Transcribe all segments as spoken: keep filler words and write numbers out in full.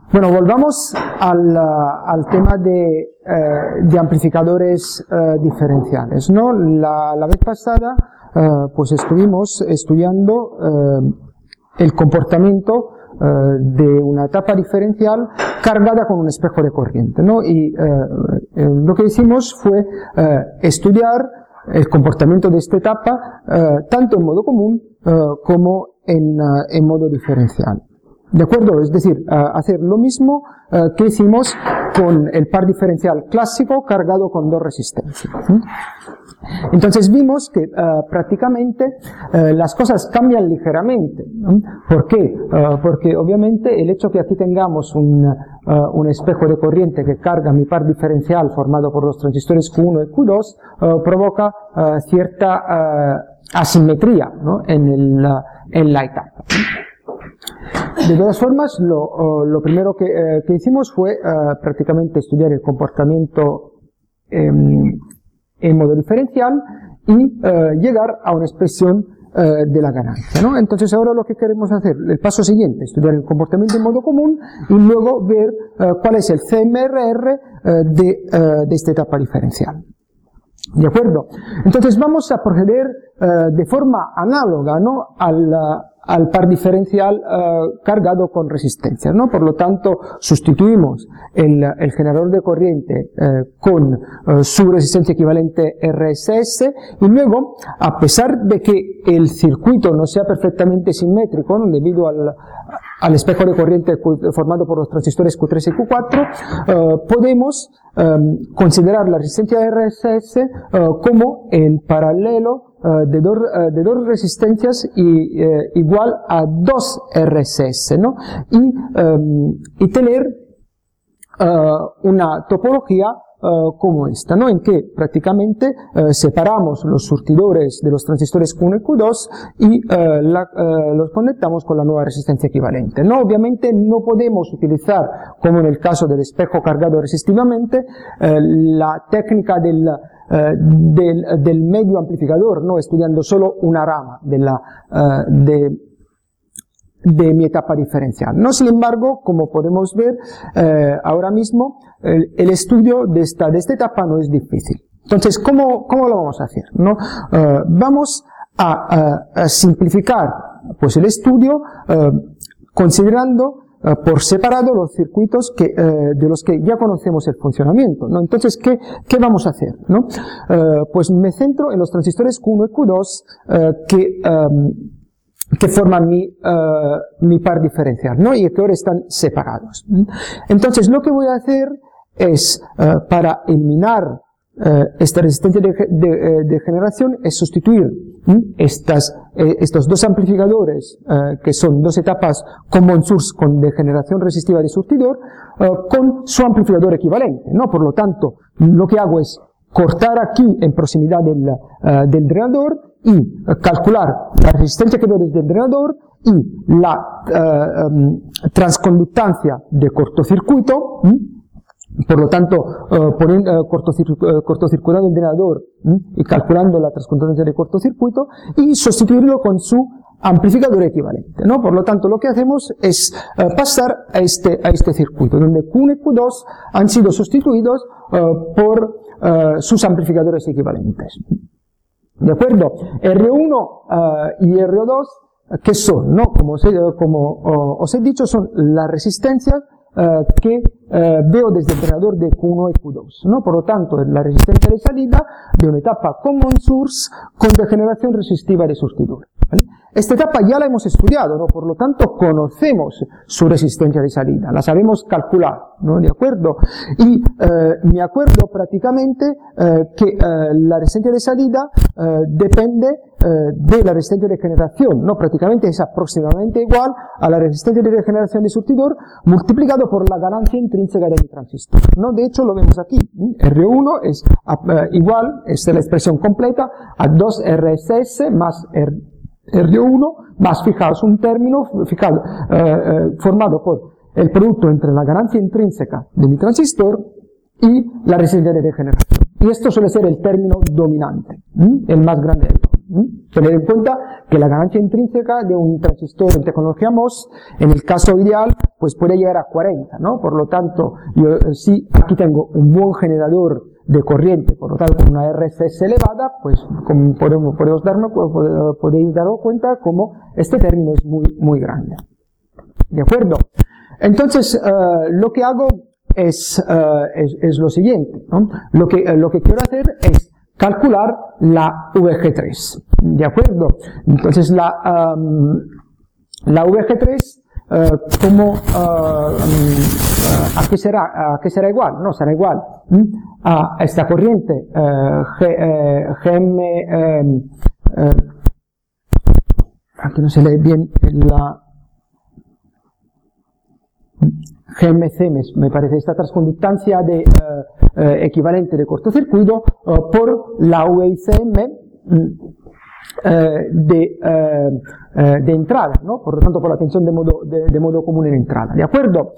Bueno, volvamos al, al tema de, eh, de amplificadores eh, diferenciales, ¿no? La, la vez pasada, eh, pues estuvimos estudiando eh, el comportamiento eh, de una etapa diferencial cargada con un espejo de corriente, ¿no? Y eh, eh, lo que hicimos fue eh, estudiar el comportamiento de esta etapa eh, tanto en modo común eh, como en, uh, en modo diferencial. ¿De acuerdo? Es decir, uh, hacer lo mismo uh, que hicimos con el par diferencial clásico cargado con dos resistencias. ¿Mm? Entonces vimos que uh, prácticamente uh, las cosas cambian ligeramente. ¿Mm? ¿Por qué? Uh, porque obviamente el hecho que aquí tengamos un, uh, un espejo de corriente que carga mi par diferencial formado por los transistores Q uno y Q dos uh, provoca uh, cierta uh, asimetría, ¿no? en, el, uh, en la etapa. De todas formas, lo, uh, lo primero que, uh, que hicimos fue uh, prácticamente estudiar el comportamiento eh, en modo diferencial y uh, llegar a una expresión uh, de la ganancia, ¿no? Entonces ahora lo que queremos hacer, el paso siguiente, estudiar el comportamiento en modo común y luego ver uh, cuál es el C M R R uh, de, uh, de esta etapa diferencial. ¿De acuerdo? Entonces vamos a proceder uh, de forma análoga, ¿no? al, uh, al par diferencial uh, cargado con resistencias, ¿no? Por lo tanto, sustituimos el, el generador de corriente uh, con uh, su resistencia equivalente R S S y luego, a pesar de que el circuito no sea perfectamente simétrico, ¿no? debido al, al espejo de corriente formado por los transistores Q tres y Q cuatro, uh, podemos um, considerar la resistencia R S S uh, como el paralelo Uh, de, dos, uh, de dos resistencias y, uh, igual a dos R S S, ¿no? Y, um, y tener uh, una topología uh, como esta, ¿no? En que prácticamente uh, separamos los surtidores de los transistores Q uno y Q dos y uh, la, uh, los conectamos con la nueva resistencia equivalente, ¿no? Obviamente no podemos utilizar, como en el caso del espejo cargado resistivamente, uh, la técnica del Uh, del, del medio amplificador, no estudiando solo una rama de, la, uh, de, de mi etapa diferencial. No, sin embargo, como podemos ver uh, ahora mismo, el, el estudio de esta, de esta etapa no es difícil. Entonces, ¿cómo, cómo lo vamos a hacer? ¿No? Uh, vamos a, a, a simplificar pues, el estudio uh, considerando Uh, por separado los circuitos que, uh, de los que ya conocemos el funcionamiento, ¿no? Entonces, ¿qué, qué vamos a hacer? ¿No? Uh, pues me centro en los transistores Q uno y Q dos uh, que, um, que forman mi, uh, mi par diferencial, ¿no? Y que ahora están separados. Entonces, lo que voy a hacer es, uh, para eliminar Uh, esta resistencia de, de, de generación, es sustituir ¿m? estas, eh, estos dos amplificadores, uh, que son dos etapas common source con degeneración resistiva de surtidor, uh, con su amplificador equivalente, ¿no? Por lo tanto, lo que hago es cortar aquí en proximidad del, uh, del drenador y uh, calcular la resistencia que veo desde el drenador y la uh, um, transconductancia de cortocircuito. ¿m? Por lo tanto, uh, poniendo, uh, cortocircu uh, cortocircuitando el drenador ¿m? y calculando la transconductancia de cortocircuito y sustituirlo con su amplificador equivalente, ¿no? Por lo tanto, lo que hacemos es uh, pasar a este, a este circuito, donde Q uno y Q dos han sido sustituidos uh, por uh, sus amplificadores equivalentes. ¿De acuerdo? R uno uh, y R dos, ¿qué son? ¿No? Como, se, como uh, os he dicho, son las resistencias Uh, que uh, veo desde el drenador de Q uno y Q dos, ¿no? Por lo tanto, la resistencia de salida de una etapa common source con degeneración resistiva de surtidor, ¿vale? Esta etapa ya la hemos estudiado, ¿no? Por lo tanto, conocemos su resistencia de salida, la sabemos calcular, ¿no? ¿De acuerdo? Y uh, me acuerdo prácticamente uh, que uh, la resistencia de salida uh, depende uh, de la resistencia de generación, ¿no? Prácticamente es aproximadamente igual a la resistencia de degeneración de surtidor multiplicado por la ganancia intrínseca de mi transistor, ¿no? De hecho, lo vemos aquí. R uno es uh, igual, esta es la expresión completa, a dos R S S más R, R uno, más, fijaos, un término fijado, uh, uh, formado por el producto entre la ganancia intrínseca de mi transistor y la resistencia de degeneración. Y esto suele ser el término dominante, ¿m? el más grande de todos. ¿Mm? Tener en cuenta que la ganancia intrínseca de un transistor en tecnología M O S, en el caso ideal, pues puede llegar a cuarenta, ¿no? Por lo tanto, yo eh, si aquí tengo un buen generador de corriente, por lo tanto, con una R S S elevada, pues como podemos, podemos darnos, podéis daros cuenta como este término es muy, muy grande. ¿De acuerdo? Entonces, eh, lo que hago es, eh, es, es lo siguiente, ¿no? Lo que, eh, lo que quiero hacer es calcular la V G tres, ¿de acuerdo? Entonces, la, um, la V G tres, uh, ¿cómo, uh, um, a qué será, a qué será igual? No, será igual ¿m? a esta corriente, uh, G, eh, G M, eh, eh, aquí no se lee bien la, G M C, me, me parece, esta transconductancia de, uh, uh, equivalente de cortocircuito uh, por la V I C M uh, de, uh, uh, de entrada, ¿no? Por lo tanto, por la tensión de modo, de, de modo común en entrada, ¿de acuerdo?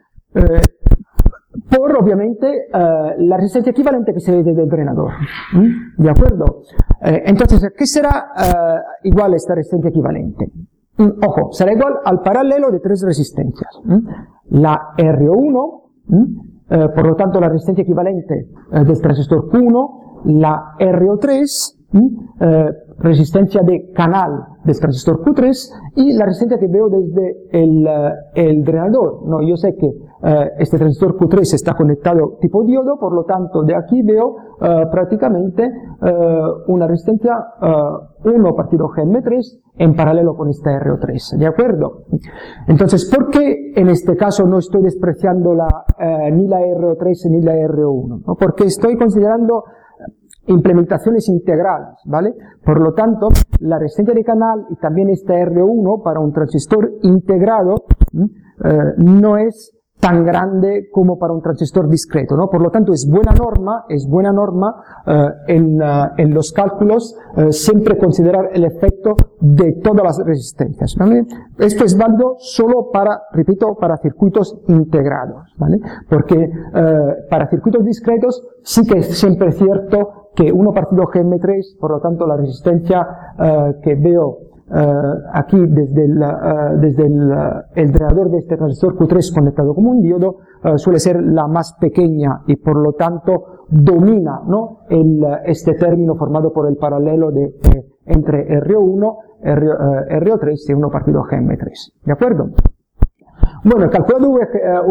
Uh, por, obviamente, uh, la resistencia equivalente que se ve desde el drenador, ¿Mm? ¿de acuerdo? Uh, entonces, ¿qué será uh, igual a esta resistencia equivalente? Ojo, será igual al paralelo de tres resistencias. La R uno, eh, por lo tanto la resistencia equivalente eh, del transistor Q uno, la R O tres, eh, resistencia de canal del transistor Q tres, y la resistencia que veo desde el, uh, el drenador. No, yo sé que uh, este transistor Q tres está conectado tipo diodo, por lo tanto de aquí veo uh, prácticamente uh, una resistencia uh, uno partido G M tres en paralelo con esta R O tres, ¿de acuerdo? Entonces, ¿por qué en este caso no estoy despreciando la, uh, ni la R O tres ni la R O uno? ¿No? Porque estoy considerando implementaciones integrales, ¿vale? Por lo tanto, la resistencia de canal y también esta R uno para un transistor integrado eh, no es tan grande como para un transistor discreto, ¿no? Por lo tanto, es buena norma, es buena norma eh, en, uh, en los cálculos eh, siempre considerar el efecto de todas las resistencias, ¿vale? Esto es válido solo para, repito, para circuitos integrados, ¿vale? Porque eh, para circuitos discretos sí que es siempre cierto que uno partido G M tres, por lo tanto la resistencia uh, que veo uh, aquí desde, el, uh, desde el, uh, el drenador de este transistor Q tres conectado como un diodo uh, suele ser la más pequeña y por lo tanto domina, ¿no? el, uh, este término formado por el paralelo de, eh, entre R O uno, R, uh, R O tres y uno partido G M tres. ¿De acuerdo? Bueno, el calculado V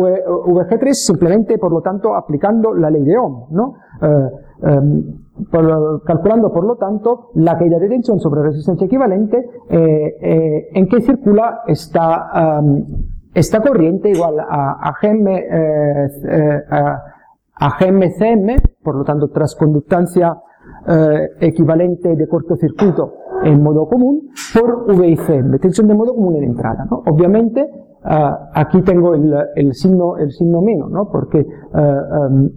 G tres simplemente, por lo tanto, aplicando la ley de Ohm, ¿no? Uh, um, Por, calculando por lo tanto la caída de tensión sobre resistencia equivalente eh, eh, en que circula esta, um, esta corriente igual a, a, G M, eh, eh, a, a G M C M, por lo tanto transconductancia eh, equivalente de cortocircuito en modo común por V I C M, tensión de modo común en entrada, ¿no? Obviamente uh, aquí tengo el, el signo el signo menos, ¿no? Porque uh, um,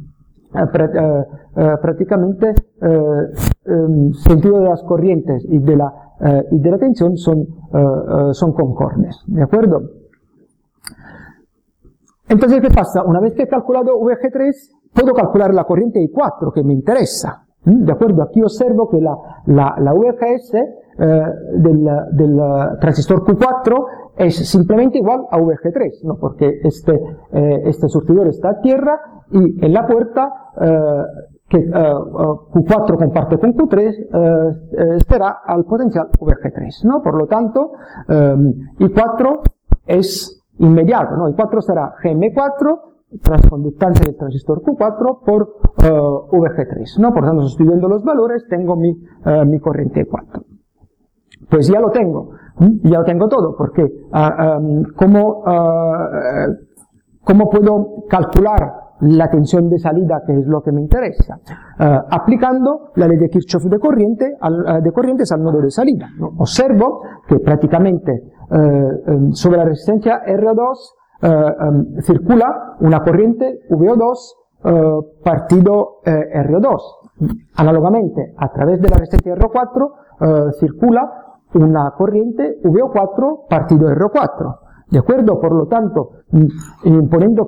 prácticamente el sentido de las corrientes y de la, y de la tensión son, son concordes, ¿de acuerdo? Entonces, ¿qué pasa? Una vez que he calculado V G tres, puedo calcular la corriente I cuatro que me interesa, ¿de acuerdo? Aquí observo que la, la, la V G S eh, del, del transistor Q cuatro es simplemente igual a V G tres, ¿no? Porque este, eh, este surtidor está a tierra y en la puerta eh, que eh, Q cuatro comparte con Q tres eh, estará al potencial V G tres, ¿no? Por lo tanto, eh, I cuatro es inmediato, ¿no? I cuatro será G M cuatro, transconductancia del transistor Q cuatro por uh, V G tres, ¿no? Por tanto, sustituyendo los valores, tengo mi, uh, mi corriente I cuatro. Pues ya lo tengo, ¿Mm? ya lo tengo todo, porque uh, um, ¿cómo, uh, ¿cómo puedo calcular la tensión de salida, que es lo que me interesa? Uh, aplicando la ley de Kirchhoff de, corriente al, uh, de corrientes al nodo de salida, ¿no? Observo que prácticamente uh, um, sobre la resistencia R O dos uh, um, circula una corriente V O dos uh, partido uh, R O dos. Análogamente, a través de la resistencia R O cuatro uh, circula una corriente V O cuatro partido R O cuatro. ¿De acuerdo? Por lo tanto, imponiendo que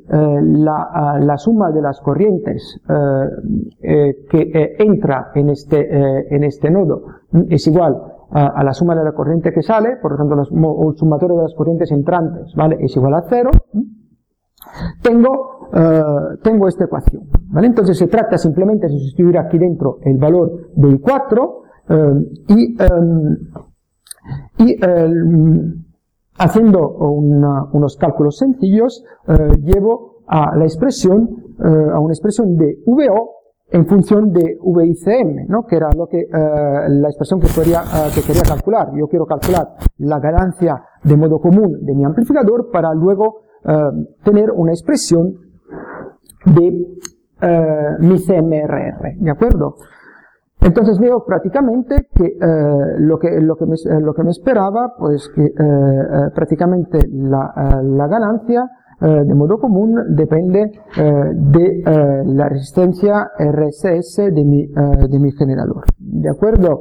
eh, la, la suma de las corrientes eh, eh, que eh, entra en este, eh, en este nodo es igual a, a la suma de la corriente que sale, por lo tanto las, el sumatorio de las corrientes entrantes, ¿vale?, es igual a cero, tengo, eh, tengo esta ecuación, ¿vale? Entonces se trata simplemente de sustituir aquí dentro el valor de I cuatro eh, y, eh, y eh, haciendo una, unos cálculos sencillos, eh, llevo a la expresión, eh, a una expresión de V O en función de V I C M, ¿no?, que era lo que, eh, la expresión que quería, eh, que quería calcular. Yo quiero calcular la ganancia de modo común de mi amplificador para luego eh, tener una expresión de eh, mi C M R R, ¿de acuerdo? Entonces veo prácticamente que, eh, lo, que, lo, que me, eh, lo que me esperaba, pues que eh, eh, prácticamente la, eh, la ganancia eh, de modo común depende eh, de eh, la resistencia R S S de mi, eh, de mi generador, ¿de acuerdo?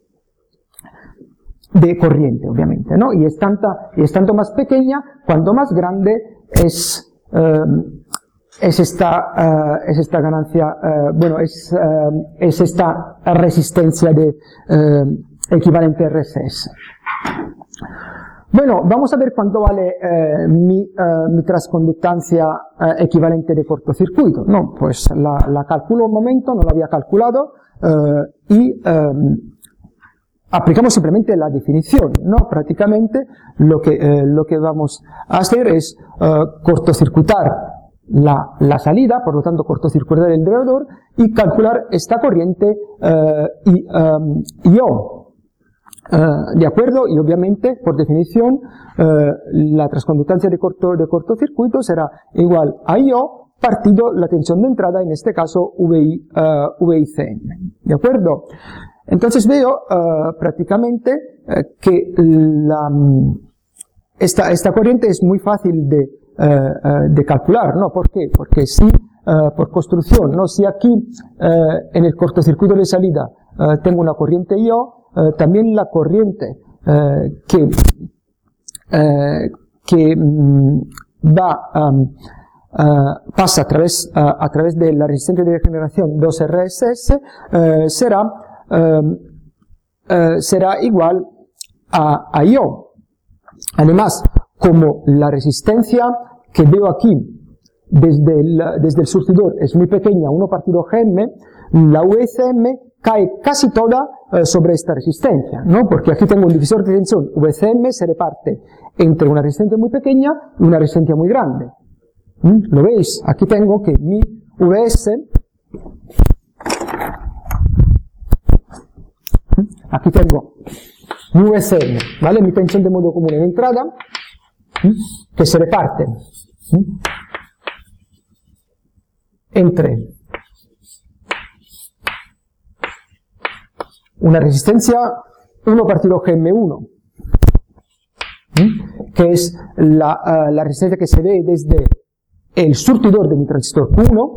De corriente, obviamente, ¿no? Y es, tanta, y es tanto más pequeña cuanto más grande es... Eh, es esta, uh, es esta ganancia, uh, bueno, es, uh, es esta resistencia de uh, equivalente R S S. Bueno, vamos a ver cuánto vale uh, mi, uh, mi transconductancia uh, equivalente de cortocircuito. No, pues la, la calculo un momento, no la había calculado, uh, y um, aplicamos simplemente la definición, ¿no? Prácticamente lo que, uh, lo que vamos a hacer es uh, cortocircuitar La, la salida, por lo tanto cortocircuitar el drivador y calcular esta corriente eh, y, um, I-O. Eh, ¿De acuerdo? Y obviamente, por definición, eh, la transconductancia de, corto, de cortocircuito será igual a I-O partido la tensión de entrada, en este caso V I, uh, V I C M. ¿De acuerdo? Entonces veo uh, prácticamente uh, que la, esta, esta corriente es muy fácil de Uh, uh, de calcular, ¿no? ¿Por qué? Porque si, uh, por construcción, ¿no? Si aquí, uh, en el cortocircuito de salida, uh, tengo una corriente I-O, uh, también la corriente uh, que, uh, que um, va, um, uh, pasa a través, uh, a través de la resistencia de generación dos R S S, uh, será, uh, uh, será igual a, a I-O. Además, como la resistencia que veo aquí desde el, desde el surtidor es muy pequeña, uno partido G M, la V C M cae casi toda eh, sobre esta resistencia, ¿no? Porque aquí tengo un divisor de tensión, V C M se reparte entre una resistencia muy pequeña y una resistencia muy grande. ¿Mm? ¿Lo veis? Aquí tengo que mi V S, ¿Mm? aquí tengo mi V C M, ¿vale? Mi tensión de modo común en entrada, que se reparte entre una resistencia uno partido G M uno, que es la, uh, la resistencia que se ve desde el surtidor de mi transistor Q uno,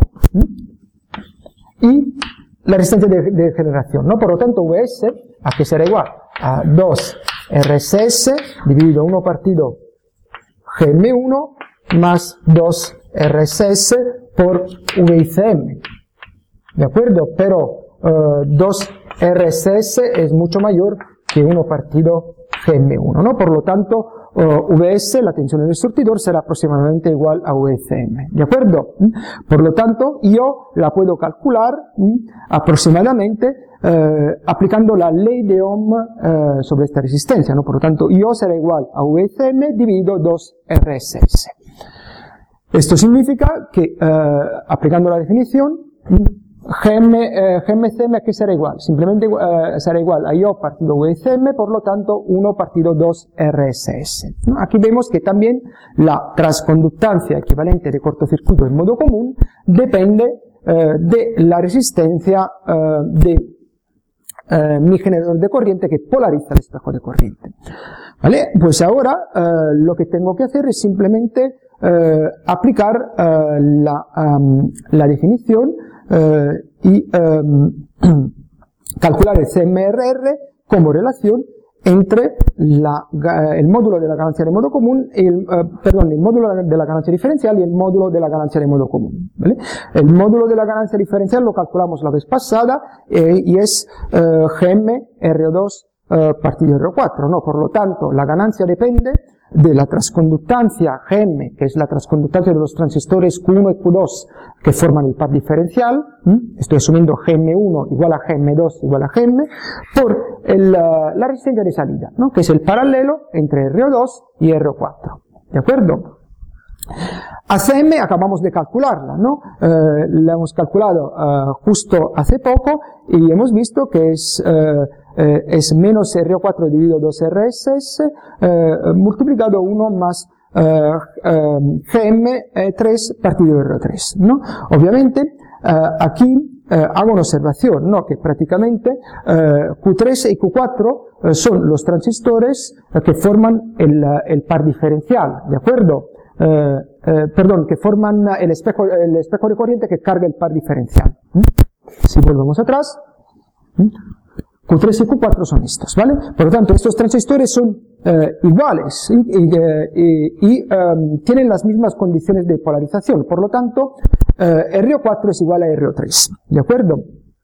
y la resistencia de, de generación, ¿no? Por lo tanto, V S, aquí será igual a dos R S S dividido uno partido G M uno más dos R S S por V I C M. ¿De acuerdo? Pero uh, dos R S S es mucho mayor que uno partido G M uno, ¿no? Por lo tanto, uh, V S, la tensión en el surtidor, será aproximadamente igual a V C M. ¿De acuerdo? Por lo tanto, yo la puedo calcular ¿m? aproximadamente eh, aplicando la ley de Ohm eh, sobre esta resistencia, ¿no? Por lo tanto, I-O será igual a V C M dividido dos R S S. Esto significa que, eh, aplicando la definición, G M, eh, G M C M aquí será igual, simplemente eh, será igual a I-O partido V C M, por lo tanto, uno partido dos R S S. ¿No? Aquí vemos que también la transconductancia equivalente de cortocircuito en modo común depende eh, de la resistencia eh, de eh, mi generador de corriente que polariza el espejo de corriente. ¿Vale? Pues ahora eh, lo que tengo que hacer es simplemente eh, aplicar eh, la, um, la definición eh, y um, calcular el C M R R como relación entre la, el módulo de la ganancia de modo común, y el, eh, perdón, el módulo de la ganancia diferencial y el módulo de la ganancia de modo común, ¿vale? El módulo de la ganancia diferencial lo calculamos la vez pasada eh, y es eh, G M R O dos eh, partido R O cuatro, ¿no? Por lo tanto, la ganancia depende de la transconductancia G M, que es la transconductancia de los transistores Q uno y Q dos que forman el par diferencial, ¿m? Estoy asumiendo G M uno igual a G M dos igual a G M, por el, uh, la resistencia de salida, ¿no? Que es el paralelo entre R O dos y R O cuatro, ¿de acuerdo? A C M acabamos de calcularla, ¿no? Eh, la hemos calculado uh, justo hace poco y hemos visto que es uh, Eh, es menos R O cuatro dividido dos R S S eh, multiplicado uno más eh, eh, G M tres partido R O tres, ¿no? Obviamente eh, aquí eh, hago una observación, ¿no? Que prácticamente eh, Q tres y Q cuatro eh, son los transistores eh, que forman el, el par diferencial, ¿de acuerdo? Eh, eh, perdón, que forman el espejo, el espejo de corriente que carga el par diferencial. ¿Mm? Si volvemos atrás, ¿Mm? Q tres y Q cuatro son estos, ¿vale? Por lo tanto, estos transistores son eh, iguales ¿sí? y, y, y um, tienen las mismas condiciones de polarización. Por lo tanto, eh, R O cuatro es igual a R O tres, ¿de acuerdo?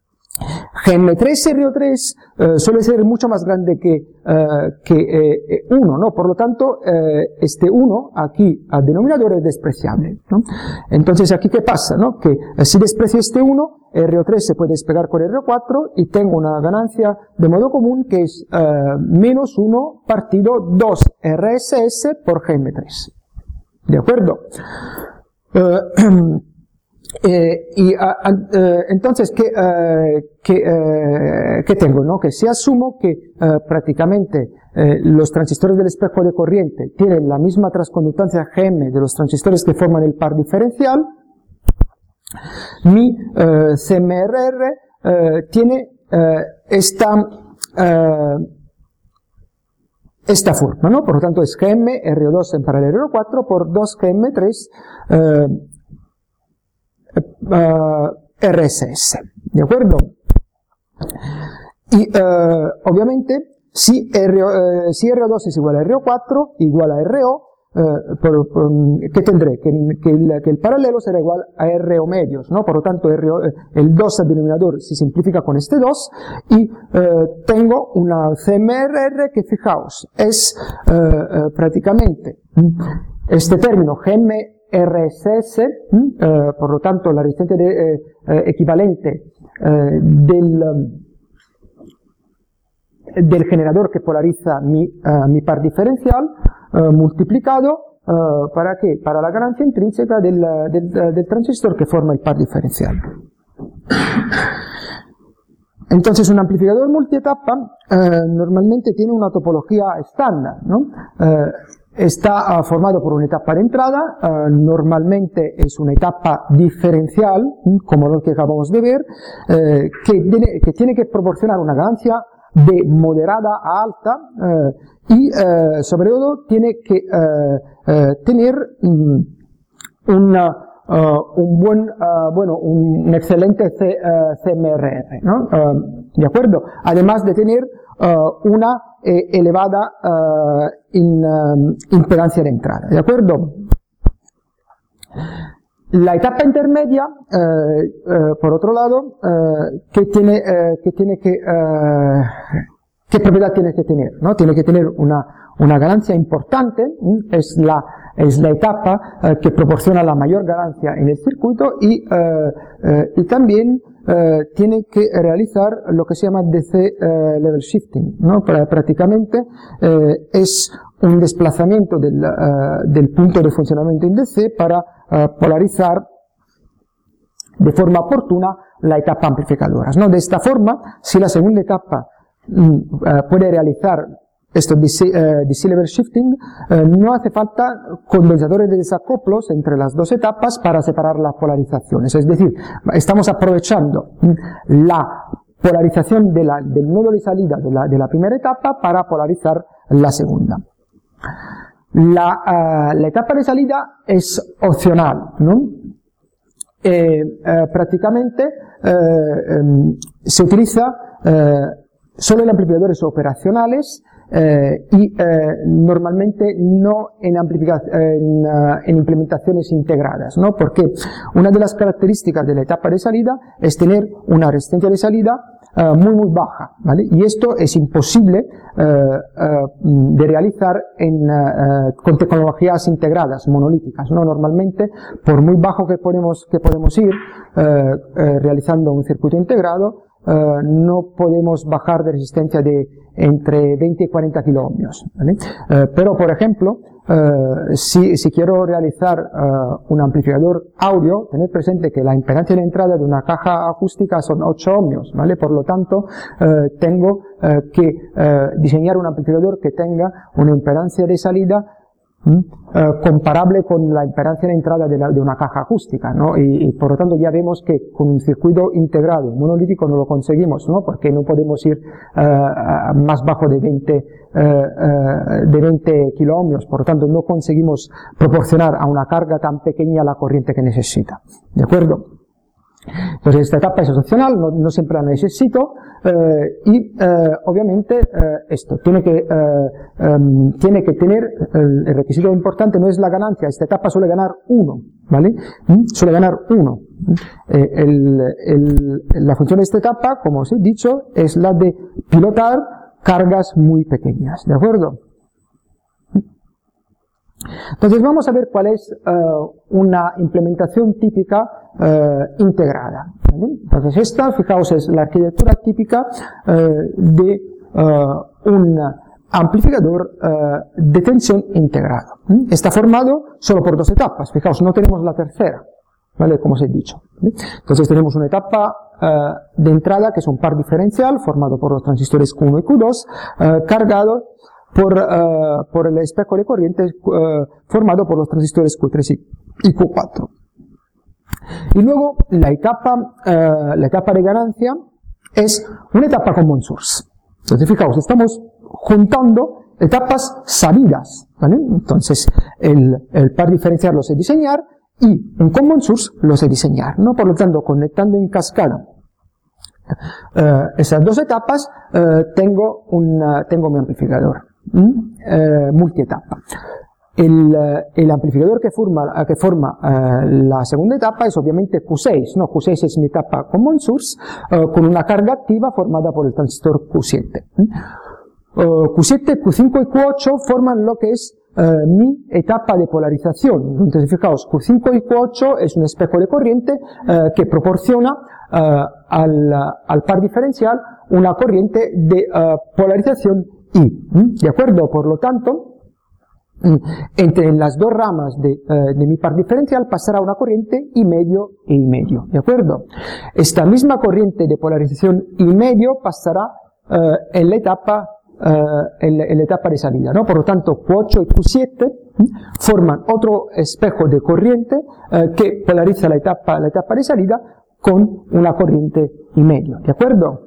G M tres R O tres eh, suele ser mucho más grande que, eh, que eh, uno, ¿no? Por lo tanto, eh, este uno aquí al denominador es despreciable, ¿no? Entonces, aquí ¿qué pasa, no? Que eh, si desprecio este uno, R O tres se puede despegar con R O cuatro y tengo una ganancia de modo común que es eh, menos uno partido dos R S S por G M tres. ¿De acuerdo? Eh, Eh, y a, a, eh, entonces, ¿qué, eh, qué, eh, ¿qué tengo? ¿No? Que si asumo que eh, prácticamente eh, los transistores del espejo de corriente tienen la misma transconductancia G M de los transistores que forman el par diferencial, mi eh, C M R R eh, tiene eh, esta eh, esta forma, ¿no? Por lo tanto, es G M R O dos en paralelo R O cuatro por dos G M tres eh, Uh, R S S, ¿de acuerdo? Y uh, obviamente si R, uh, si R O dos es igual a R O cuatro igual a R O, uh, por, por, ¿qué tendré? Que, que, el, que el paralelo será igual a R O medios, ¿no? Por lo tanto, R O, el dos al denominador se simplifica con este dos y uh, tengo una C M R R que, fijaos, es uh, uh, prácticamente este término G M R S S, eh, por lo tanto la resistencia de, eh, eh, equivalente eh, del, eh, del generador que polariza mi, eh, mi par diferencial, eh, multiplicado eh, ¿para qué? Para la ganancia intrínseca del, del, del transistor que forma el par diferencial. Entonces, un amplificador multietapa eh, normalmente tiene una topología estándar, ¿no? Eh, Está uh, formado por una etapa de entrada, uh, normalmente es una etapa diferencial, como lo que acabamos de ver, eh, que, tiene, que tiene que proporcionar una ganancia de moderada a alta eh, y eh, sobre todo tiene que eh, eh, tener um, una, uh, un buen, uh, bueno, un excelente C, uh, C M R R, ¿no? Uh, ¿De acuerdo? Además de tener uh, una eh, elevada uh, in, uh, impedancia de entrada, ¿de acuerdo? La etapa intermedia, eh, eh, por otro lado, eh, ¿qué tiene, eh, que tiene que, eh, qué propiedad tiene que tener? ¿No? Tiene que tener una, una ganancia importante, ¿sí? es la, es la etapa eh, que proporciona la mayor ganancia en el circuito y, eh, eh, y también eh, tiene que realizar lo que se llama D C eh, level shifting, ¿no? Para, prácticamente eh, es un desplazamiento del, uh, del punto de funcionamiento en D C para uh, polarizar de forma oportuna la etapa amplificadora, ¿no? De esta forma, si la segunda etapa mm, uh, puede realizar esto D C, uh, D C level shifting, uh, no hace falta condensadores de desacoplos entre las dos etapas para separar las polarizaciones. Es decir, estamos aprovechando la polarización de la, del nodo de salida de la, de la primera etapa para polarizar la segunda. La, uh, la etapa de salida es opcional, ¿no? Eh, eh, prácticamente eh, eh, se utiliza eh, solo en amplificadores operacionales eh, y eh, normalmente no en, en, uh, en implementaciones integradas, ¿no? Porque una de las características de la etapa de salida es tener una resistencia de salida Uh, muy muy baja, ¿vale? Y esto es imposible uh, uh, de realizar en, uh, con tecnologías integradas, monolíticas, ¿no? Normalmente, por muy bajo que podemos, que podemos ir uh, uh, realizando un circuito integrado, uh, no podemos bajar de resistencia de entre veinte y cuarenta kilo ohmios, ¿vale? Uh, pero, por ejemplo, Uh, si, si quiero realizar uh, un amplificador audio, tened presente que la impedancia de entrada de una caja acústica son ocho ohmios, ¿vale? Por lo tanto, uh, tengo uh, que uh, diseñar un amplificador que tenga una impedancia de salida Uh, comparable con la impedancia de entrada de, la, de una caja acústica, ¿no? Y, y por lo tanto ya vemos que con un circuito integrado monolítico no lo conseguimos, ¿no? Porque no podemos ir uh, más bajo de veinte, uh, uh, de veinte kilo ohmios, por lo tanto no conseguimos proporcionar a una carga tan pequeña la corriente que necesita, ¿de acuerdo? Entonces esta etapa es opcional, no, no siempre la necesito, eh, y eh, obviamente eh, esto tiene que, eh, um, tiene que tener, el, el requisito importante no es la ganancia, esta etapa suele ganar uno, ¿vale? ¿Mm? Suele ganar uno. Eh, el, el, la función de esta etapa, como os he dicho, es la de pilotar cargas muy pequeñas, ¿de acuerdo? Entonces vamos a ver cuál es uh, una implementación típica uh, integrada, ¿vale? Entonces esta, fijaos, es la arquitectura típica uh, de uh, un amplificador uh, de tensión integrado. ¿Mm? Está formado solo por dos etapas, fijaos, no tenemos la tercera, ¿vale? Como os he dicho, ¿vale? Entonces tenemos una etapa uh, de entrada que es un par diferencial formado por los transistores Q uno y Q dos, uh, cargado por, uh, por el espejo de corriente uh, formado por los transistores Q tres y Q cuatro. Y luego la etapa, uh, la etapa de ganancia es una etapa common source. Entonces fijaos, estamos juntando etapas sabidas, ¿vale? Entonces el, el par diferencial lo sé diseñar y un common source lo sé diseñar, ¿no? Por lo tanto, conectando en cascada uh, esas dos etapas, uh, tengo, un, uh, tengo mi amplificador. ¿Mm? Eh, multietapa. El, el amplificador que forma, que forma eh, la segunda etapa es obviamente Q seis, ¿no? Q seis es mi etapa common source eh, con una carga activa formada por el transistor Q siete. ¿Mm? Uh, Q siete, Q cinco y Q ocho forman lo que es eh, mi etapa de polarización. Entonces fijaos, Q cinco y Q ocho es un espejo de corriente eh, que proporciona eh, al, al par diferencial una corriente de eh, polarización I, ¿de acuerdo? Por lo tanto, entre las dos ramas de, uh, de mi par diferencial pasará una corriente I medio e I medio, ¿de acuerdo? Esta misma corriente de polarización I medio pasará uh, en la etapa uh, en, la, en la etapa de salida, ¿no? Por lo tanto, Q ocho y Q siete ¿sí? forman otro espejo de corriente uh, que polariza la etapa, la etapa de salida con una corriente I medio, ¿de acuerdo?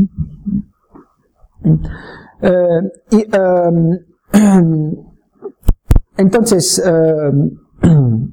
Uh, y, um, entonces, uh,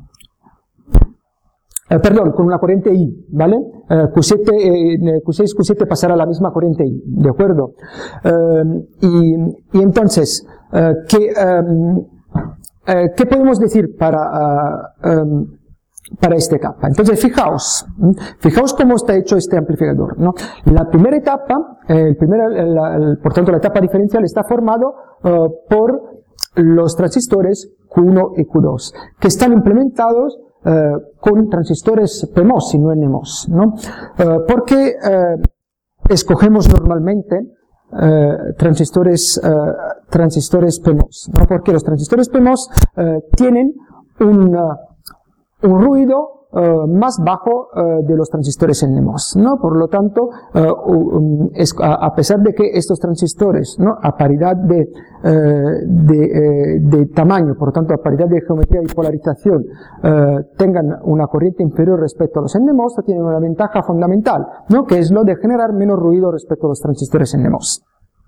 uh, perdón, con una corriente I, ¿vale? Uh, Q siete, eh, Q seis, Q siete pasará la misma corriente I, ¿de acuerdo? Uh, y, y entonces, uh, ¿qué, um, uh, ¿qué podemos decir para, uh, um, para esta etapa? Entonces, fijaos, fijaos cómo está hecho este amplificador, ¿no? La primera etapa, eh, el primer, la, el, por tanto, la etapa diferencial está formado uh, por los transistores Q uno y Q dos, que están implementados uh, con transistores P MOS y no N MOS, ¿no? Uh, porque uh, escogemos normalmente uh, transistores, uh, transistores P MOS, ¿no? Porque los transistores P MOS uh, tienen un uh, un ruido uh, más bajo uh, de los transistores N MOS, ¿no? Por lo tanto, uh, um, es, a, a pesar de que estos transistores, ¿no? A paridad de, uh, de, uh, de tamaño, por lo tanto, a paridad de geometría y polarización, uh, tengan una corriente inferior respecto a los N MOS, tienen una ventaja fundamental, ¿no? Que es lo de generar menos ruido respecto a los transistores N MOS.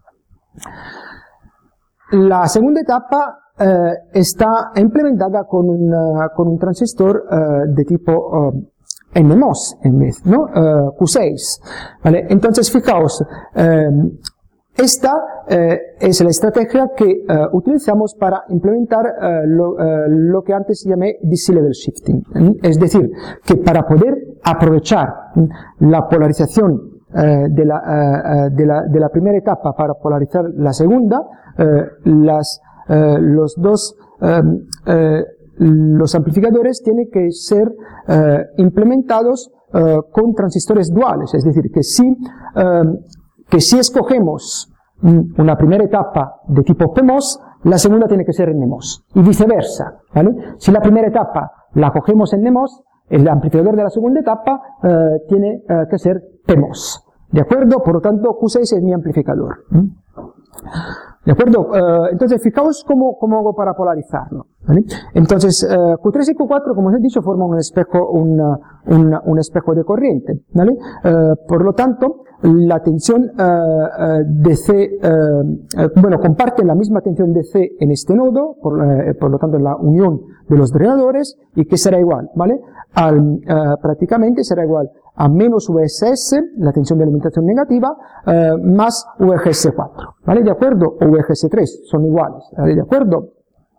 La segunda etapa eh, está implementada con, una, con un transistor eh, de tipo uh, N MOS en vez, ¿no? Uh, Q seis, ¿vale? Entonces, fijaos, eh, esta eh, es la estrategia que eh, utilizamos para implementar eh, lo, eh, lo que antes llamé D C level shifting. Es decir, que para poder aprovechar la polarización eh, de, la, eh, de, la, de la primera etapa para polarizar la segunda, eh, las, eh, los dos eh, eh, los amplificadores tienen que ser eh, implementados eh, con transistores duales, es decir, que si, eh, que si escogemos una primera etapa de tipo P MOS, la segunda tiene que ser en N MOS, y viceversa, ¿vale? Si la primera etapa la cogemos en N MOS, el amplificador de la segunda etapa eh, tiene eh, que ser P MOS, ¿de acuerdo? Por lo tanto, Q seis es mi amplificador. ¿Mm? ¿De acuerdo? Uh, entonces, fijaos cómo, cómo hago para polarizarlo, ¿vale? Entonces, uh, Q tres y Q cuatro, como os he dicho, forman un espejo, un, un, un espejo de corriente, ¿vale? Uh, por lo tanto, la tensión uh, uh, D C, uh, uh, bueno, comparten la misma tensión D C en este nodo, por, uh, por lo tanto, en la unión de los drenadores, y que será igual, ¿vale? Al, uh, prácticamente será igual a menos V S S, la tensión de alimentación negativa, eh, más V G S cuatro, ¿vale? ¿De acuerdo? O V G S tres, son iguales, ¿vale? ¿De acuerdo?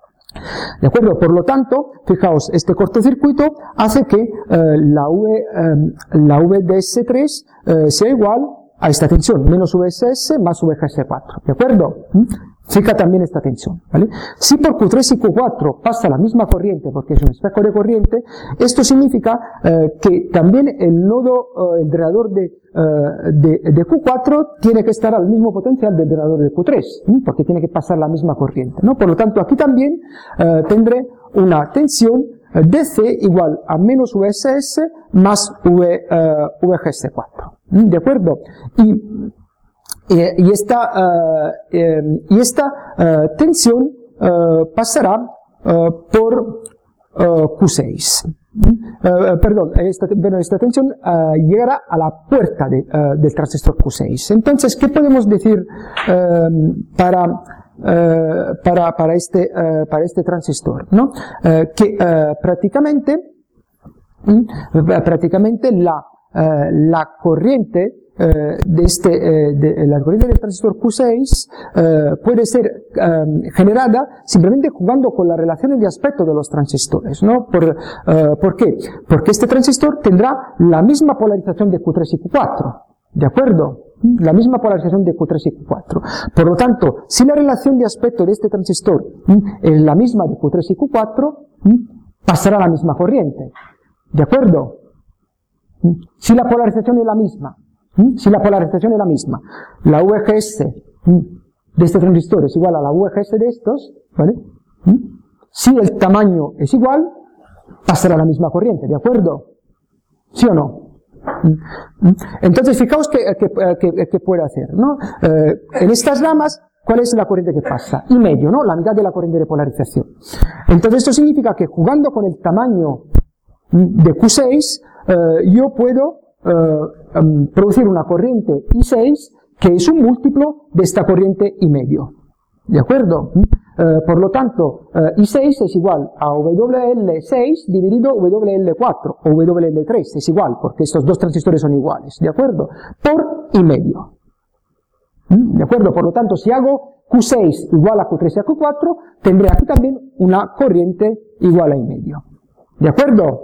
¿De acuerdo? Por lo tanto, fijaos, este cortocircuito hace que eh, la, v, eh, la V D S tres eh, sea igual a esta tensión, menos V S S más V G S cuatro, ¿de acuerdo? ¿Mm? Fija también esta tensión, ¿vale? Si por Q tres y Q cuatro pasa la misma corriente, porque es un espejo de corriente, esto significa eh, que también el nodo, eh, el drenador de, eh, de, de Q cuatro tiene que estar al mismo potencial del drenador de Q tres, ¿sí? Porque tiene que pasar la misma corriente, ¿no? Por lo tanto, aquí también eh, tendré una tensión D C igual a menos V S S más v, eh, V G S cuatro, ¿de acuerdo? Y Eh, y esta, uh, eh, y esta uh, tensión uh, pasará uh, por uh, Q seis. Uh, perdón, esta, bueno, esta tensión uh, llegará a la puerta de, uh, del transistor Q seis. Entonces, ¿qué podemos decir uh, para, uh, para, para, este, uh, para este transistor? ¿No? Uh, que uh, prácticamente, uh, prácticamente la, uh, la corriente Eh, de este, eh, de, la corriente del transistor Q seis eh, puede ser eh, generada simplemente jugando con las relaciones de aspecto de los transistores, ¿no? Por, eh, ¿por qué? Porque este transistor tendrá la misma polarización de Q tres y Q cuatro, ¿de acuerdo? La misma polarización de Q tres y Q cuatro. Por lo tanto, si la relación de aspecto de este transistor es la misma de Q tres y Q cuatro, pasará la misma corriente, ¿de acuerdo? Si la polarización es la misma, si la polarización es la misma, la V G S de este transistor es igual a la V G S de estos, ¿vale? Si el tamaño es igual, pasará la misma corriente, ¿de acuerdo? ¿Sí o no? Entonces, fijaos que, que, que, que puede hacer, ¿no? Eh, en estas ramas, ¿cuál es la corriente que pasa? Y medio, ¿no? La mitad de la corriente de polarización. Entonces, esto significa que jugando con el tamaño de Q seis, eh, yo puedo Uh, um, producir una corriente I seis que es un múltiplo de esta corriente I medio, ¿de acuerdo? Uh, por lo tanto, uh, I seis es igual a W L seis dividido W L cuatro, o W L tres es igual, porque estos dos transistores son iguales, ¿de acuerdo? Por I medio, ¿de acuerdo? Por lo tanto, si hago Q seis igual a Q tres y a Q cuatro, tendré aquí también una corriente igual a I medio, ¿de acuerdo?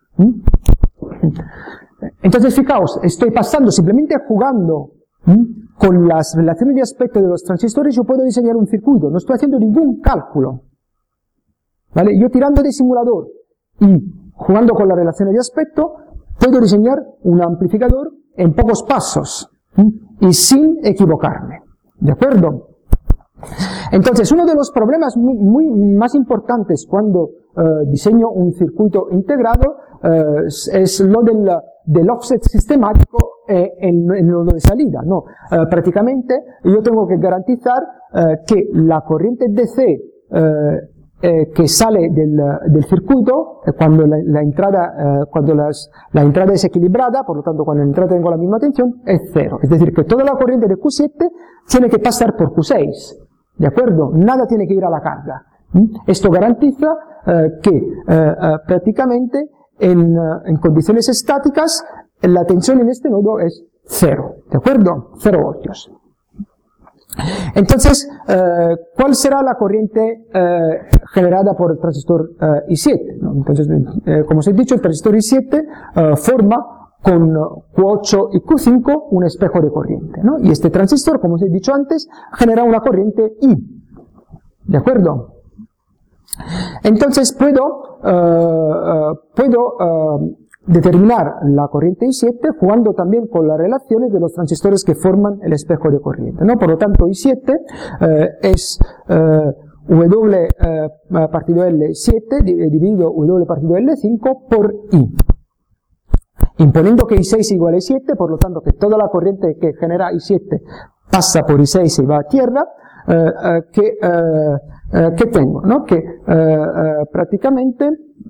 Entonces, fijaos, estoy pasando simplemente jugando ¿m? con las relaciones de aspecto de los transistores. Yo puedo diseñar un circuito, no estoy haciendo ningún cálculo, ¿vale? Yo tirando de simulador y jugando con las relaciones de aspecto, puedo diseñar un amplificador en pocos pasos ¿m? y sin equivocarme, ¿de acuerdo? Entonces, uno de los problemas muy, muy más importantes cuando uh, diseño un circuito integrado uh, es, es lo del, del offset sistemático eh, en, en el nodo de salida, ¿no? Uh, prácticamente yo tengo que garantizar uh, que la corriente D C uh, eh, que sale del, del circuito, eh, cuando la, la entrada, eh, cuando las, la entrada es equilibrada, por lo tanto cuando la entrada tengo la misma tensión, es cero. Es decir, que toda la corriente de Q siete tiene que pasar por Q seis. ¿De acuerdo? Nada tiene que ir a la carga. ¿Mm? Esto garantiza eh, que eh, eh, prácticamente en, uh, en condiciones estáticas la tensión en este nodo es cero. ¿De acuerdo? Cero voltios. Entonces, eh, ¿cuál será la corriente eh, generada por el transistor eh, I siete? ¿no? Entonces, eh, como os he dicho, el transistor I siete eh, forma con Q ocho y Q cinco un espejo de corriente, ¿no? Y este transistor, como os he dicho antes, genera una corriente I. ¿De acuerdo? Entonces, puedo, eh, puedo eh, determinar la corriente I siete jugando también con las relaciones de los transistores que forman el espejo de corriente, ¿no? Por lo tanto, I siete eh, es eh, W eh, partido L siete dividido W partido L cinco por I. Imponiendo que I seis igual a I siete, por lo tanto que toda la corriente que genera I siete pasa por I seis y va a tierra, eh, eh, que, eh, eh, que tengo, ¿no? Que eh, eh, prácticamente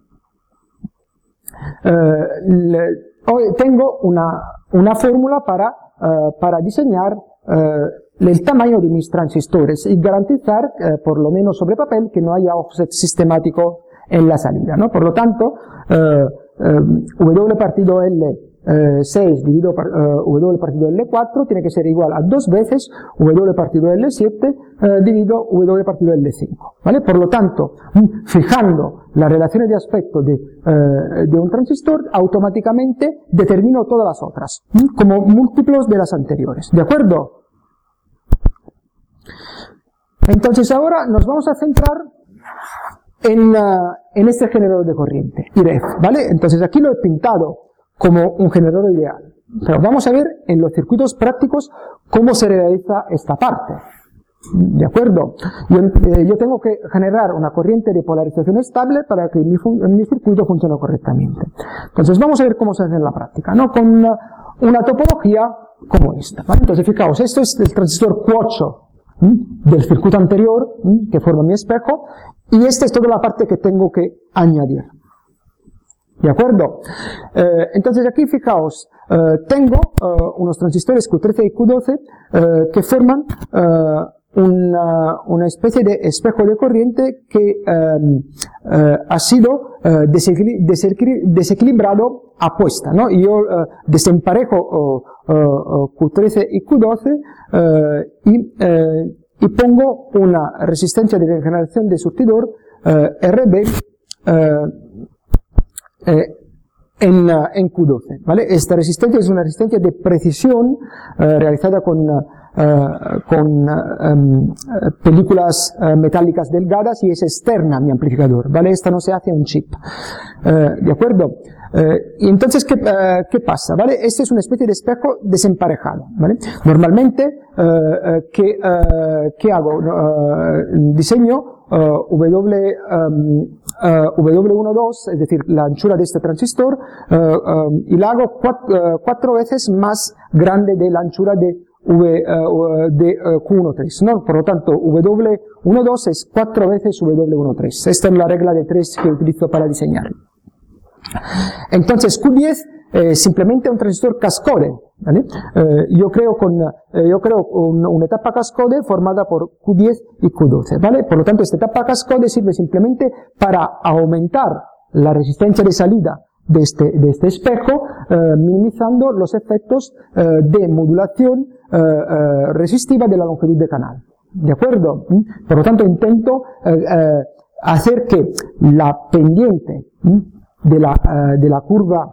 eh, le, hoy tengo una, una fórmula para, eh, para diseñar eh, el tamaño de mis transistores y garantizar, eh, por lo menos sobre papel, que no haya offset sistemático en la salida, ¿no? Por lo tanto, eh, eh, W partido L seis dividido por uh, W partido L cuatro tiene que ser igual a dos veces W partido L siete uh, dividido W partido L cinco, ¿vale? Por lo tanto, fijando las relaciones de aspecto de, uh, de un transistor, automáticamente determino todas las otras, ¿sí? Como múltiplos de las anteriores, ¿de acuerdo? Entonces ahora nos vamos a centrar en, uh, en este generador de corriente, I R E F, ¿vale? Entonces aquí lo he pintado como un generador ideal. Pero vamos a ver en los circuitos prácticos cómo se realiza esta parte. ¿De acuerdo? Yo, eh, yo tengo que generar una corriente de polarización estable para que mi, mi circuito funcione correctamente. Entonces vamos a ver cómo se hace en la práctica, ¿no? Con una, una topología como esta, ¿vale? Entonces fijaos, esto es el transistor Q ocho ¿sí? Del circuito anterior, ¿sí? Que forma mi espejo, y esta es toda la parte que tengo que añadir. ¿De acuerdo? Eh, entonces aquí fijaos, eh, tengo eh, unos transistores Q trece y Q doce eh, que forman eh, una, una especie de espejo de corriente que eh, eh, ha sido eh, desequil desequilibrado a puesta, ¿no? Y yo eh, desemparejo oh, oh, Q trece y Q doce eh, y, eh, y pongo una resistencia de regeneración de surtidor eh, R B eh, Eh, en, uh, en Q doce, ¿vale? Esta resistencia es una resistencia de precisión uh, realizada con, uh, con uh, um, películas uh, metálicas delgadas y es externa a mi amplificador, ¿vale? Esta no se hace en un chip, uh, ¿de acuerdo? Uh, y entonces, ¿qué, uh, ¿qué pasa? ¿Vale? Este es una especie de espejo desemparejado, ¿vale? Normalmente, uh, uh, ¿qué, uh, ¿qué hago? Uh, diseño Uh, W, um, uh, W doce, es decir, la anchura de este transistor, uh, um, y la hago cuatro, uh, cuatro veces más grande de la anchura de, v, uh, de uh, Q trece, ¿no? Por lo tanto, W doce es cuatro veces W trece. Esta es la regla de tres que utilizo para diseñar. Entonces, Q diez eh, simplemente un transistor cascode, ¿vale? Eh, yo creo con, eh, yo creo un, una etapa cascode formada por Q diez y Q doce, ¿vale? Por lo tanto, esta etapa cascode sirve simplemente para aumentar la resistencia de salida de este, de este espejo, eh, minimizando los efectos eh, de modulación eh, eh, resistiva de la longitud de canal, ¿de acuerdo? ¿Mm? Por lo tanto, intento eh, eh, hacer que la pendiente ¿Mm? de la, uh, de la curva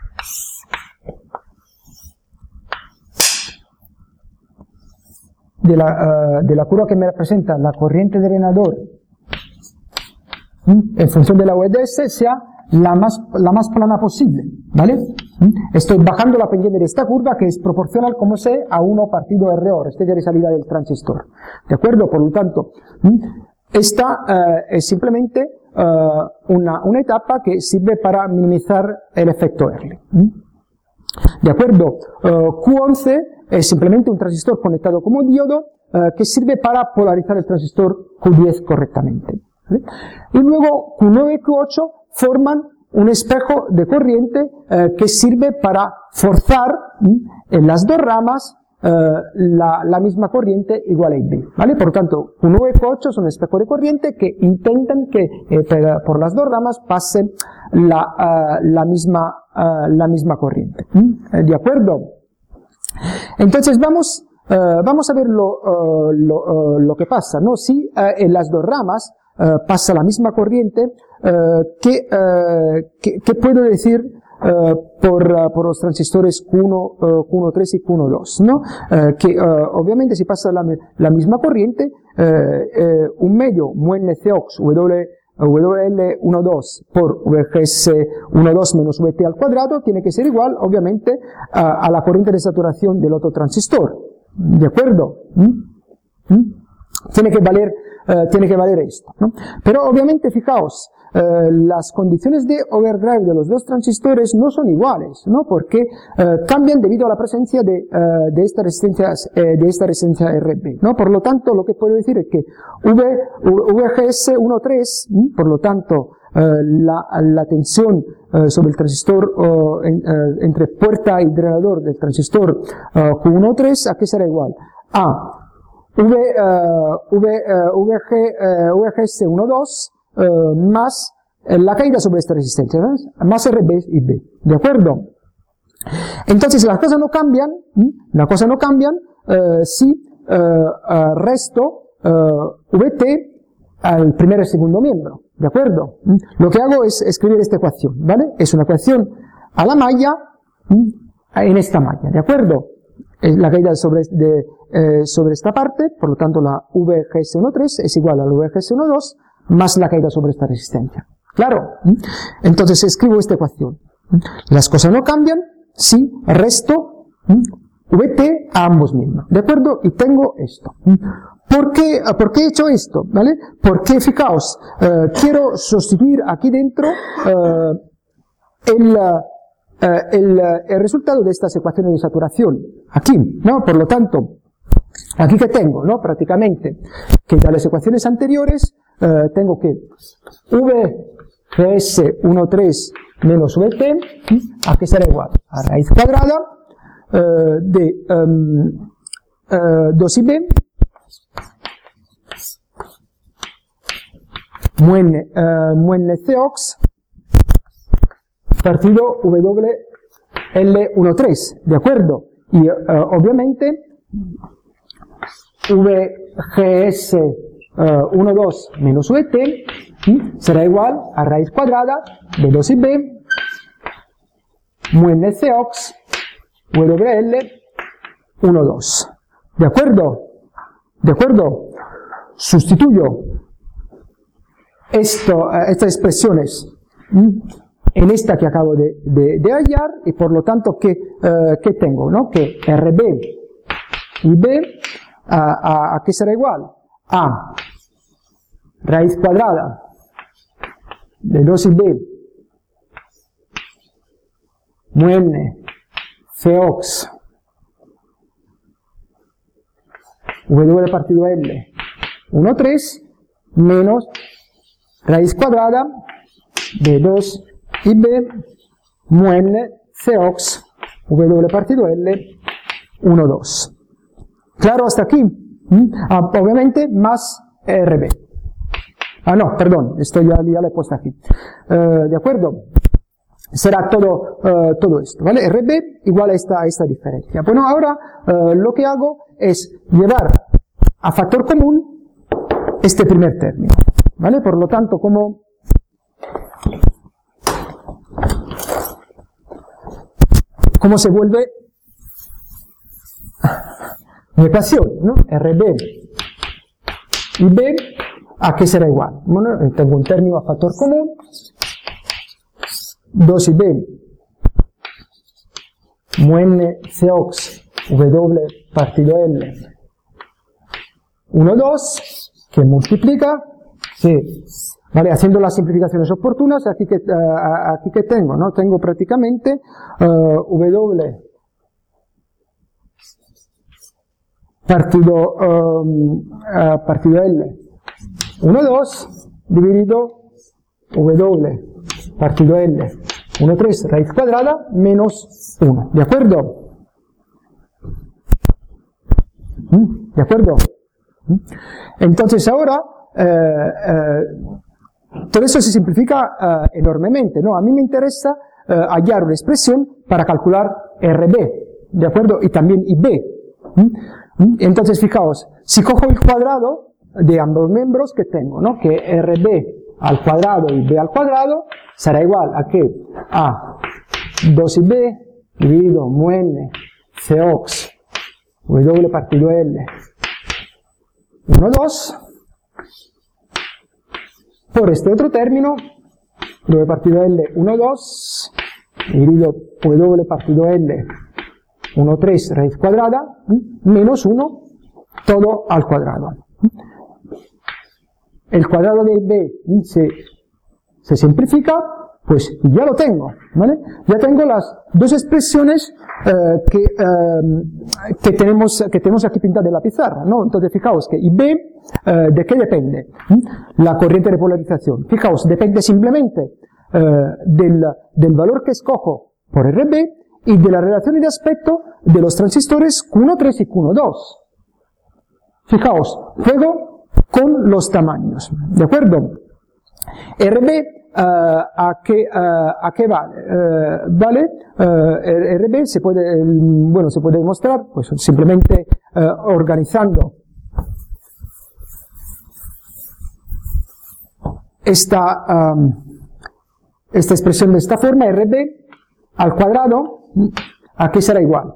de la, uh, de la curva que me representa la corriente drenador ¿sí? En función de la V D S sea la más, la más plana posible, ¿vale? ¿Sí? Estoy bajando la pendiente de esta curva que es proporcional, como sé, a uno partido R O, resistencia de salida del transistor, ¿de acuerdo? Por lo tanto, ¿sí? esta uh, es simplemente Uh, una, una etapa que sirve para minimizar el efecto Early. ¿Mm? De acuerdo, uh, Q once es simplemente un transistor conectado como diodo uh, que sirve para polarizar el transistor Q diez correctamente. ¿Vale? Y luego Q nueve y Q ocho forman un espejo de corriente uh, que sirve para forzar ¿sí? en las dos ramas Uh, la, la misma corriente igual a I B, ¿vale? Por lo tanto, Q nueve y Q ocho son espejos de corriente que intentan que eh, per, por las dos ramas pase la, uh, la, misma, uh, la misma corriente. ¿Mm? ¿De acuerdo? Entonces vamos, uh, vamos a ver lo, uh, lo, uh, lo que pasa, ¿no? Si uh, en las dos ramas uh, pasa la misma corriente, uh, ¿qué, uh, qué, ¿qué puedo decir uh, por, uh, por los transistores Q uno, uh, Q uno tres y Q uno dos, ¿no? Uh, que uh, obviamente si pasa la, la misma corriente, uh, uh, un medio mu N C O X W W L uno dos por V G S uno dos menos V T al cuadrado tiene que ser igual, obviamente, a, a la corriente de saturación del otro transistor. ¿De acuerdo? ¿Mm? ¿Mm? Tiene que valer, uh, tiene que valer esto, ¿no? Pero obviamente, fijaos, uh, las condiciones de overdrive de los dos transistores no son iguales, ¿no? Porque uh, cambian debido a la presencia de, uh, de esta resistencia, eh, de esta resistencia R B, ¿no? Por lo tanto, lo que puedo decir es que V, V G S uno tres, ¿m? Por lo tanto, uh, la, la tensión uh, sobre el transistor uh, en, uh, entre puerta y drenador del transistor uh, Q uno tres, ¿a qué será igual? A V, uh, v, uh, VG, uh, V G S uno dos uh, más uh, la caída sobre esta resistencia, ¿ves? Más R B y B, ¿de acuerdo? Entonces las cosas no cambian, ¿m? las cosas no cambian uh, si uh, uh, resto uh, V T al primer y segundo miembro, ¿de acuerdo? ¿m? Lo que hago es escribir esta ecuación, ¿vale? Es una ecuación a la malla, ¿m? en esta malla, ¿de acuerdo? La caída sobre, de, eh, sobre esta parte, por lo tanto la V G S uno tres es igual a la V G S uno dos más la caída sobre esta resistencia. ¿Claro? Entonces escribo esta ecuación. Las cosas no cambian si resto V T a ambos miembros. ¿De acuerdo? Y tengo esto. ¿Por qué, ¿Por qué he hecho esto? ¿Vale? Porque, fijaos, eh, quiero sustituir aquí dentro eh, el... Uh, el, uh, el resultado de estas ecuaciones de saturación, aquí, ¿no? Por lo tanto, aquí que tengo, ¿no? Prácticamente, que de las ecuaciones anteriores, uh, tengo que V G S uno tres menos V T, ¿sí? ¿A qué será igual? A raíz cuadrada uh, de um, uh, dos I B mu N, uh, mu N C O X partido W L uno tres, ¿de acuerdo? Y uh, obviamente V G S uh, uno dos menos V T ¿sí? será igual a raíz cuadrada de dos I B mu N C O X W L uno dos. ¿De acuerdo? ¿De acuerdo? Sustituyo esto, uh, estas expresiones ¿sí? en esta que acabo de, de, de hallar, y por lo tanto, ¿qué, uh, ¿qué tengo? ¿No? Que R B y B, a, a, ¿a qué será igual? A raíz cuadrada de dos I B mu N C O X W partido L uno tres menos raíz cuadrada de dos I B mu N C O X W partido L uno dos. ¿Claro hasta aquí? ¿Mm? Ah, obviamente más R B. Ah, no, perdón, esto ya, ya lo he puesto aquí. Uh, ¿De acuerdo? Será todo, uh, todo esto, ¿vale? R B igual a esta, a esta diferencia. Bueno, ahora uh, lo que hago es llevar a factor común este primer término, ¿vale? Por lo tanto, como ¿Cómo se vuelve mi ecuación, ¿no? R B y B, ¿a qué será igual? Bueno, tengo un término a factor común, dos I B mu N C O X W partido L uno dos, que multiplica, sí, vale, haciendo las simplificaciones oportunas, aquí que, uh, aquí que tengo, ¿no? Tengo prácticamente uh, W partido, um, uh, partido L uno dos dividido W partido L uno tres raíz cuadrada menos uno, ¿de acuerdo? ¿Mm? ¿De acuerdo? ¿Mm? Entonces ahora eh, eh, todo eso se simplifica uh, enormemente, ¿no? A mí me interesa uh, hallar una expresión para calcular R B, ¿de acuerdo? Y también I B. ¿Mm? Entonces, fijaos, si cojo el cuadrado de ambos miembros que tengo, ¿no? Que R B al cuadrado y B al cuadrado será igual a que a dos I B dividido mu n C ox W partido L uno, dos por este otro término W partido L uno, dos dividido W partido L uno, tres raíz cuadrada menos uno todo al cuadrado. El cuadrado de B se, se simplifica, pues ya lo tengo, ¿vale? Ya tengo las dos expresiones eh, que, eh, que, tenemos, que tenemos aquí pintadas en la pizarra, ¿no? Entonces fijaos que I B, eh, ¿de qué depende? ¿Mm? La corriente de polarización. Fijaos, depende simplemente eh, del, del valor que escojo por R B y de la relación de aspecto de los transistores Q uno tres y Q uno dos. Fijaos, juego con los tamaños, ¿de acuerdo? R B, uh, ¿a, qué, uh, ¿a qué vale? Uh, vale, uh, R B se puede, bueno, se puede demostrar, pues simplemente uh, organizando esta, um, esta expresión de esta forma, R B al cuadrado, ¿a qué será igual?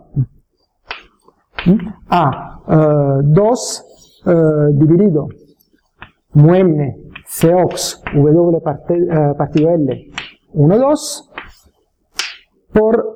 A uh, dos uh, dividido mu n C ox W parte, uh, partido L uno, dos por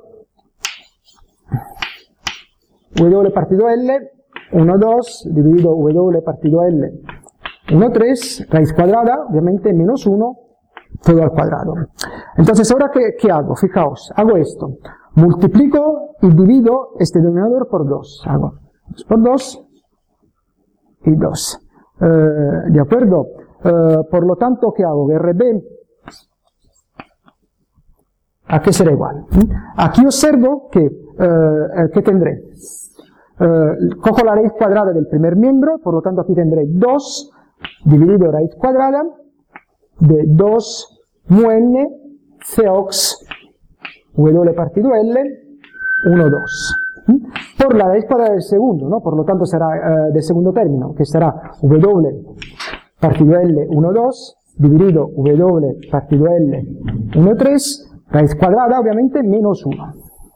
W partido L uno, dos dividido W partido L uno, tres raíz cuadrada, obviamente menos uno todo al cuadrado. Entonces, ¿ahora qué, qué hago? Fijaos, hago esto. Multiplico y divido este denominador por dos. Hago dos por dos y dos. Eh, ¿De acuerdo? Eh, por lo tanto, ¿qué hago? R B, ¿a qué será igual? Aquí observo que, eh, ¿qué tendré? Eh, cojo la raíz cuadrada del primer miembro, por lo tanto aquí tendré dos dividido raíz cuadrada de dos mu n C ox W partido L uno, dos por la raíz cuadrada del segundo, ¿no? Por lo tanto será eh, del segundo término, que será W partido L uno, dos dividido W partido L uno, tres raíz cuadrada, obviamente, menos uno.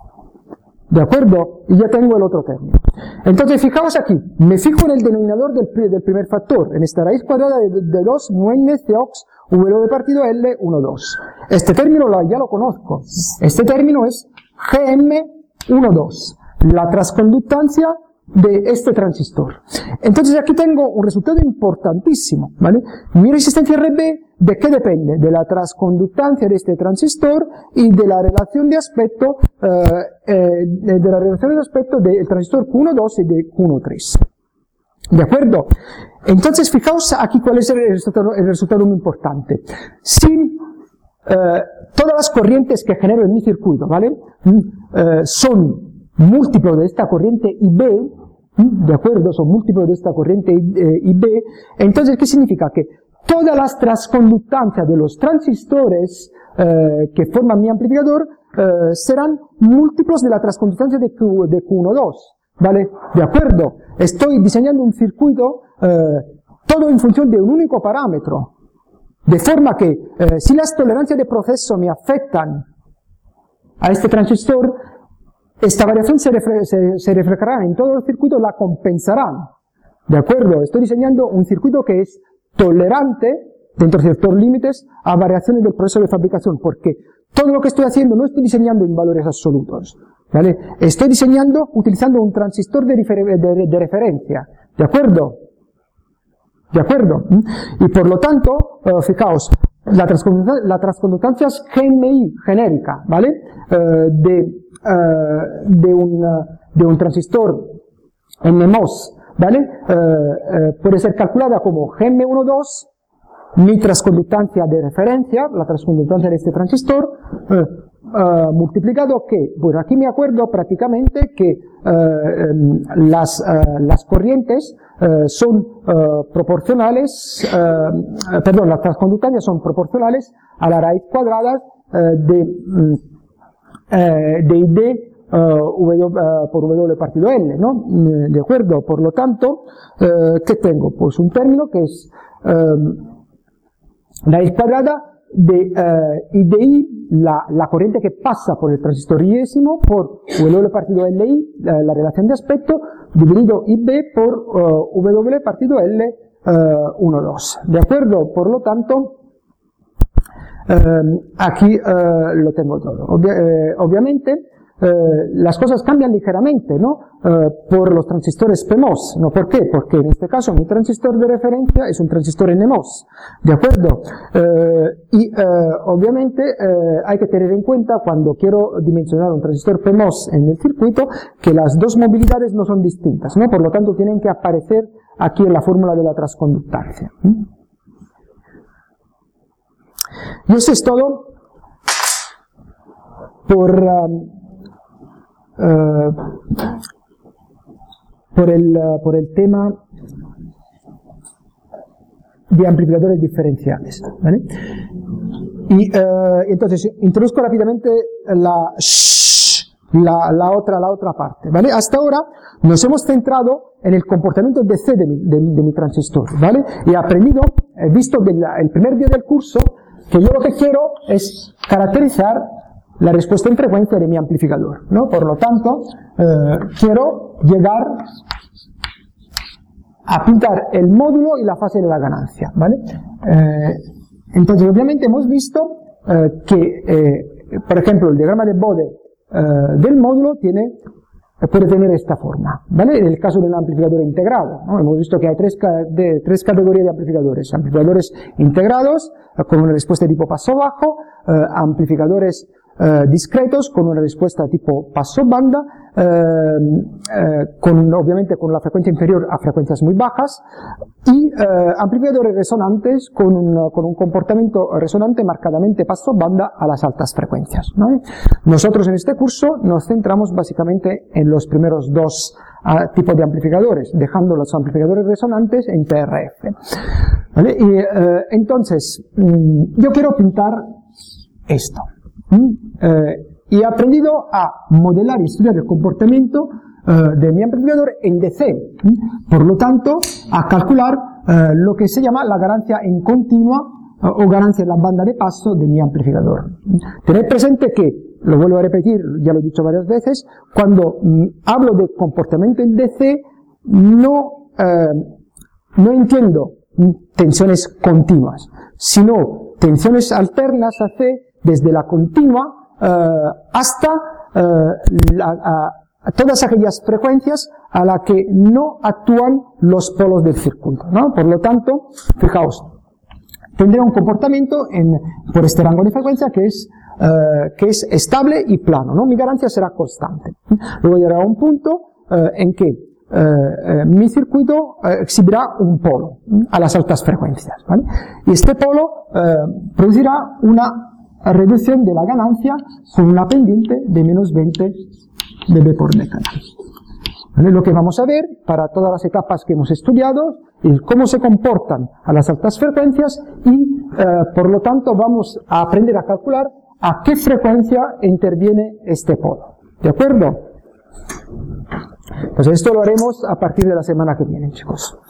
¿De acuerdo? Y ya tengo el otro término. Entonces, fijaos aquí, me fijo en el denominador del, del primer factor, en esta raíz cuadrada de, de dos mu n C ox W partido L uno, dos. Este término lo, ya lo conozco. Este término es G M uno, dos, la transconductancia de este transistor. Entonces aquí tengo un resultado importantísimo, ¿vale? Mi resistencia R B, ¿de qué depende? De la transconductancia de este transistor y de la relación de aspecto, eh, eh, de la relación de aspecto del transistor Q uno, dos y de Q uno, tres. ¿De acuerdo? Entonces, fijaos aquí cuál es el resultado, el resultado muy importante. Si eh, todas las corrientes que genero en mi circuito, ¿vale? Eh, son múltiplos de esta corriente I B, ¿de acuerdo? Son múltiplos de esta corriente I B, entonces, ¿qué significa? Que todas las transconductancias de los transistores eh, que forman mi amplificador eh, serán múltiplos de la transconductancia de Q, de Q uno, dos. ¿Vale? De acuerdo. Estoy diseñando un circuito eh, todo en función de un único parámetro. De forma que eh, si las tolerancias de proceso me afectan a este transistor, esta variación se, refle se, se reflejará en todo el circuito, la compensarán. ¿De acuerdo? Estoy diseñando un circuito que es tolerante, dentro de ciertos límites, a variaciones del proceso de fabricación, porque todo lo que estoy haciendo no estoy diseñando en valores absolutos. ¿Vale? Estoy diseñando utilizando un transistor de, de, de referencia, ¿de acuerdo? ¿De acuerdo? Y por lo tanto, uh, fijaos, la transconductancia, la transconductancia es G M I genérica, ¿vale? Uh, de, uh, de, un, uh, de un transistor N M O S, ¿vale? Uh, uh, puede ser calculada como G M uno, dos, mi transconductancia de referencia, la transconductancia de este transistor, uh, Uh, multiplicado que, bueno, aquí me acuerdo prácticamente que uh, las, uh, las corrientes uh, son uh, proporcionales, uh, perdón, las transconductancias son proporcionales a la raíz cuadrada uh, de, uh, de I D uh, w, uh, por W partido L, ¿no? ¿De acuerdo? Por lo tanto, uh, ¿qué tengo? Pues un término que es uh, raíz cuadrada de uh, I de I, la, la corriente que pasa por el transistor iésimo, por W partido Li, uh, la relación de aspecto, dividido I B por uh, W partido L uh, uno, dos. ¿De acuerdo? Por lo tanto, Uh, aquí uh, lo tengo todo. Obvia, eh, obviamente, uh, las cosas cambian ligeramente, ¿no? Uh, por los transistores P MOS, ¿no? ¿Por qué? Porque en este caso mi transistor de referencia es un transistor N MOS, ¿de acuerdo? Uh, y uh, obviamente uh, hay que tener en cuenta cuando quiero dimensionar un transistor P MOS en el circuito que las dos movilidades no son distintas, ¿no? Por lo tanto tienen que aparecer aquí en la fórmula de la transconductancia. ¿Mm? Y eso es todo por, uh, uh, por, el, uh, por el tema de amplificadores diferenciales, ¿vale? Y uh, entonces introduzco rápidamente la, la, la, otra, la otra parte, ¿vale? Hasta ahora nos hemos centrado en el comportamiento D C de mi, de, de mi transistor, ¿vale? Y he aprendido, he visto del, el primer día del curso que yo lo que quiero es caracterizar la respuesta en frecuencia de mi amplificador, ¿no? Por lo tanto, eh, quiero llegar a pintar el módulo y la fase de la ganancia, ¿vale? Eh, entonces, obviamente hemos visto eh, que, eh, por ejemplo, el diagrama de Bode eh, del módulo tiene puede tener esta forma, ¿vale? En el caso de un amplificador integrado, ¿no? Hemos visto que hay tres, de, tres categorías de amplificadores. Amplificadores integrados, eh, con una respuesta de tipo paso bajo, eh, amplificadores eh, discretos, con una respuesta tipo paso banda, eh, eh, con, obviamente con la frecuencia inferior a frecuencias muy bajas, y eh, amplificadores resonantes con un, con un comportamiento resonante marcadamente paso banda a las altas frecuencias, ¿no? Nosotros en este curso nos centramos básicamente en los primeros dos uh, tipos de amplificadores, dejando los amplificadores resonantes en T R F, ¿vale? Y uh, entonces, mmm, yo quiero pintar esto. ¿Mm? Eh, y he aprendido a modelar y estudiar el comportamiento uh, de mi amplificador en D C. ¿Mm? Por lo tanto, a calcular uh, lo que se llama la ganancia en continua uh, o ganancia en la banda de paso de mi amplificador. ¿Mm? Tened presente que, lo vuelvo a repetir, ya lo he dicho varias veces, cuando mm, hablo de comportamiento en D C, no, eh, no entiendo mm, tensiones continuas, sino tensiones alternas a C desde la continua eh, hasta eh, la, a, a todas aquellas frecuencias a las que no actúan los polos del circuito, ¿no? Por lo tanto, fijaos, tendré un comportamiento en, por este rango de frecuencia que es, eh, que es estable y plano, ¿no? Mi ganancia será constante. Luego llegará a un punto eh, en que eh, eh, mi circuito eh, exhibirá un polo a las altas frecuencias, ¿vale? Y este polo eh, producirá una reducción de la ganancia con una pendiente de menos veinte dB por década. ¿Vale? Lo que vamos a ver para todas las etapas que hemos estudiado es cómo se comportan a las altas frecuencias y eh, por lo tanto vamos a aprender a calcular a qué frecuencia interviene este polo. ¿De acuerdo? Entonces esto lo haremos a partir de la semana que viene, chicos.